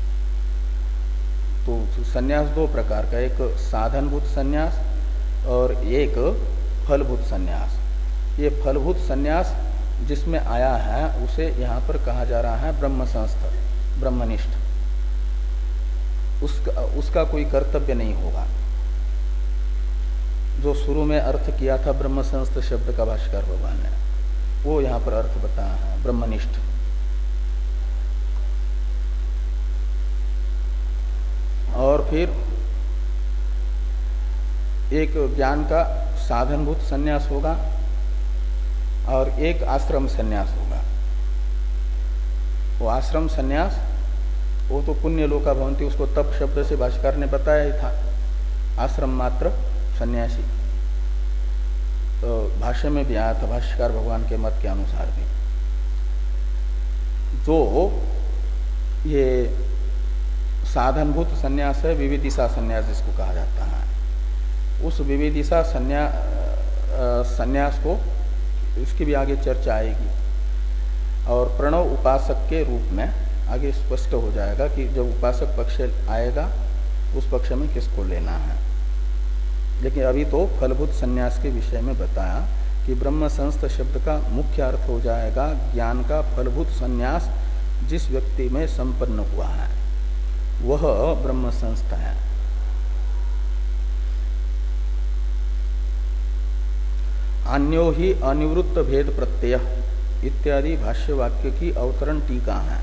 तो सन्यास दो प्रकार का, एक साधनभूत सन्यास और एक फलभूत सन्यास। ये फलभूत सन्यास जिसमें आया है उसे यहाँ पर कहा जा रहा है ब्रह्म संस्थ, ब्रह्मनिष्ठ। उसका उसका कोई कर्तव्य नहीं होगा। जो शुरू में अर्थ किया था ब्रह्म संस्थ शब्द का भाष्कर भगवान ने, वो यहाँ पर अर्थ बताया है ब्रह्मनिष्ठ। और फिर एक ज्ञान का साधनभूत संन्यास होगा और एक आश्रम संन्यास होगा। वो आश्रम संन्यास वो तो पुण्य लोका भवन्ति, उसको तप शब्द से भाष्कर ने बताया ही था। आश्रम मात्र सन्यासी तो भाष्य में भी आया था, भाष्यकार भगवान के मत के अनुसार भी। जो ये साधनभूत संन्यास है, विविदिशा संन्यास जिसको कहा जाता है, उस विविदिशा संन्यास संन्यास को इसकी भी आगे चर्चा आएगी। और प्रणव उपासक के रूप में आगे स्पष्ट हो जाएगा कि जब उपासक पक्ष आएगा उस पक्ष में किसको लेना है। लेकिन अभी तो फलभूत संन्यास के विषय में बताया कि ब्रह्म संस्थ शब्द का मुख्य अर्थ हो जाएगा ज्ञान का फलभूत संन्यास जिस व्यक्ति में संपन्न हुआ है वह ब्रह्म संस्थ है। अन्यो ही अनिवृत्त भेद प्रत्यय इत्यादि भाष्य वाक्य की अवतरण टीका है।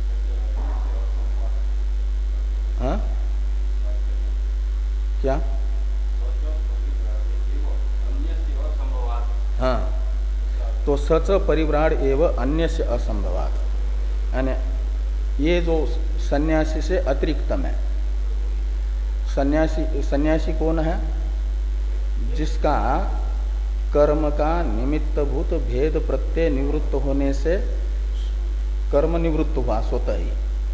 हाँ? क्या? हाँ, तो सच परिव्राड एवं अन्य से असंभवात, यानी ये जो सन्यासी से अतिरिक्तम है। सन्यासी सन्यासी कौन है? जिसका कर्म का निमित्तभूत भेद प्रत्यय निवृत्त होने से कर्म निवृत्त हुआ स्वतः ही,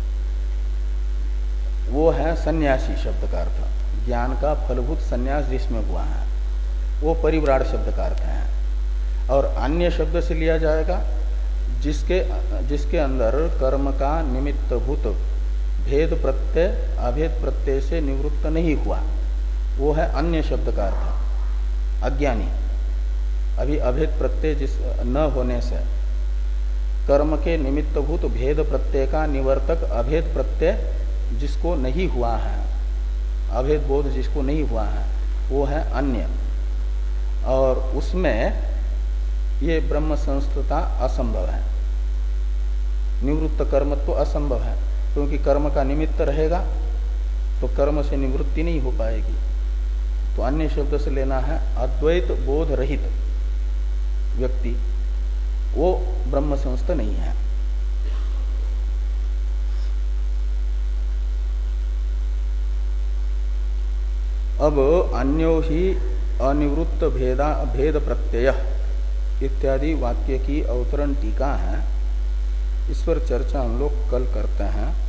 वो है सन्यासी शब्द का अर्थ। ज्ञान का फलभूत सन्यास जिसमें हुआ है वो परिव्राड शब्द का अर्थ है। और अन्य शब्द से लिया जाएगा जिसके जिसके अंदर कर्म का निमित्तभूत भेद प्रत्यय अभेद प्रत्यय से निवृत्त नहीं हुआ, वो है अन्य शब्द का अर्थ अज्ञानी। अभी अभेद प्रत्यय जिस न होने से कर्म के निमित्तभूत भेद प्रत्यय का निवर्तक अभेद प्रत्यय जिसको नहीं हुआ है, अभेद बोध जिसको नहीं हुआ है, वो है अन्य। और उसमें ये ब्रह्म संस्थता असंभव है। निवृत्त कर्मत्व तो असंभव है, क्योंकि कर्म का निमित्त रहेगा तो कर्म से निवृत्ति नहीं हो पाएगी। तो अन्य शब्द से लेना है अद्वैत बोध रहित व्यक्ति, वो ब्रह्म संस्थ नहीं है। अब अन्यो ही अनिवृत्त भेदा भेद प्रत्यय इत्यादि वाक्य की अवतरण टीका है। इस पर चर्चा हम लोग कल करते हैं।